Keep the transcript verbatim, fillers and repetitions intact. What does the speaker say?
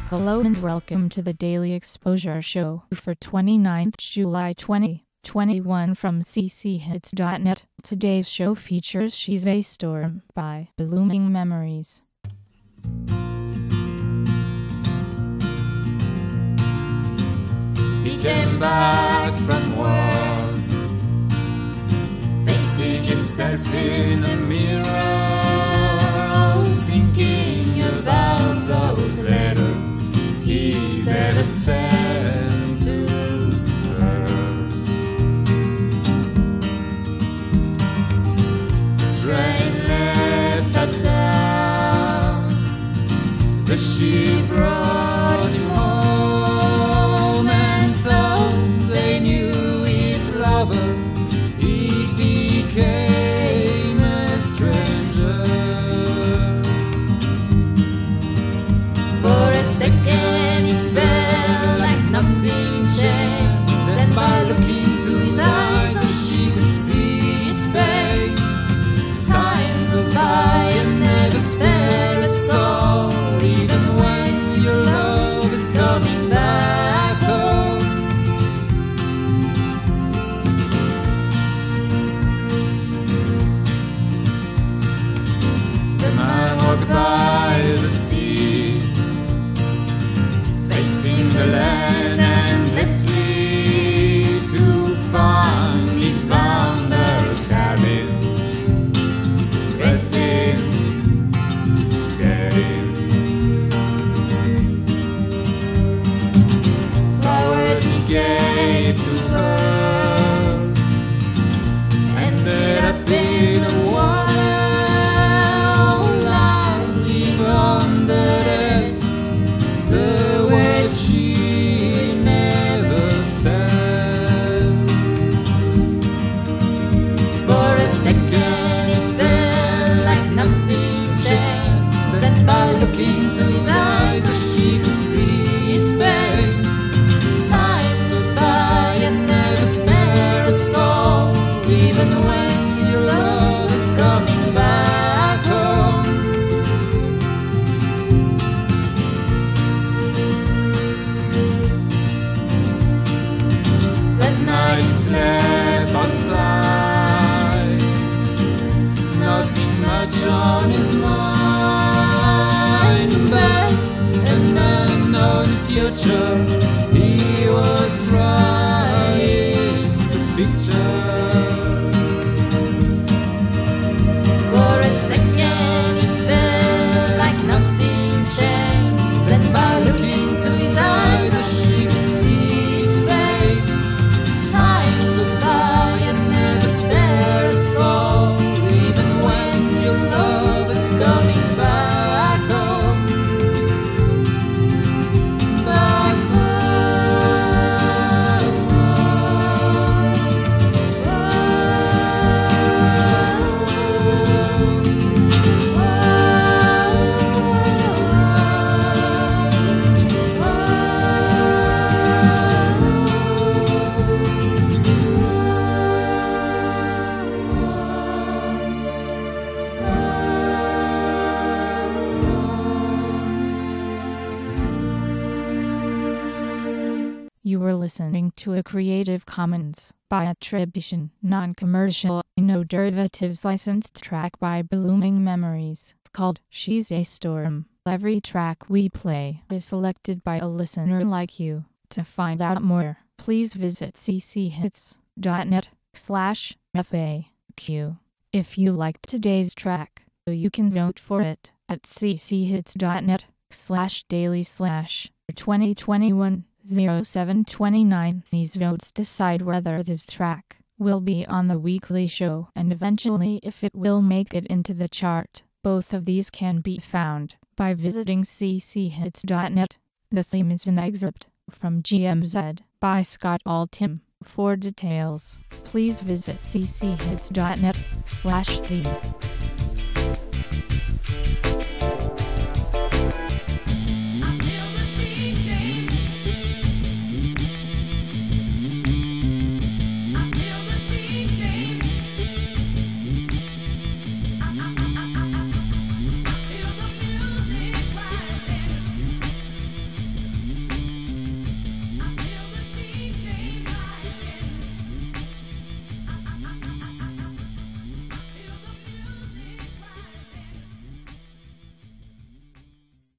Hello and welcome to the Daily Exposure Show for twenty-ninth July twenty twenty-one from c c hits dot net. Today's show features She's a Storm by Blooming Memories. He came back from war, facing himself in a mirror, oh, thinking about those letters he's ever sent to her. The train left her down, the ship brought him home, and though they knew his lover, he became a stranger. For a second it felt like nothing changed, and by looking to his eyes she could see his pain. Time goes by and never spare a soul, even when your love is coming back home. The man walked by the sea, facing the land endlessly, to find he found her cabin, resting, getting flowers he gave to her, ended up in the water, lying on the rest, the word she never said. For a second it felt like nothing changed, and by looking to his eyes she could see his pain. Time goes by and never spare a soul, even when your love is coming back home. That night he slept outside, nothing much on his mind, but an unknown future he was trying to picture. For a second it felt like nothing changed, and by looking to his eyes she could see his pain. Time goes by and never spare a soul, even when your love is coming back home. Back You were listening to a Creative Commons by attribution, non-commercial, no derivatives licensed track by Blooming Memories, called She's a Storm. Every track we play is selected by a listener like you. To find out more, please visit c c hits dot net slash F A Q. If you liked today's track, you can vote for it at c c hits dot net slash daily slash twenty twenty-one oh seven twenty-nine. These votes decide whether this track will be on the weekly show and eventually if it will make it into the chart. Both of these can be found by visiting c c hits dot net. The theme is an excerpt from G M Z by Scott Altham. For details, please visit c c hits dot net slash theme.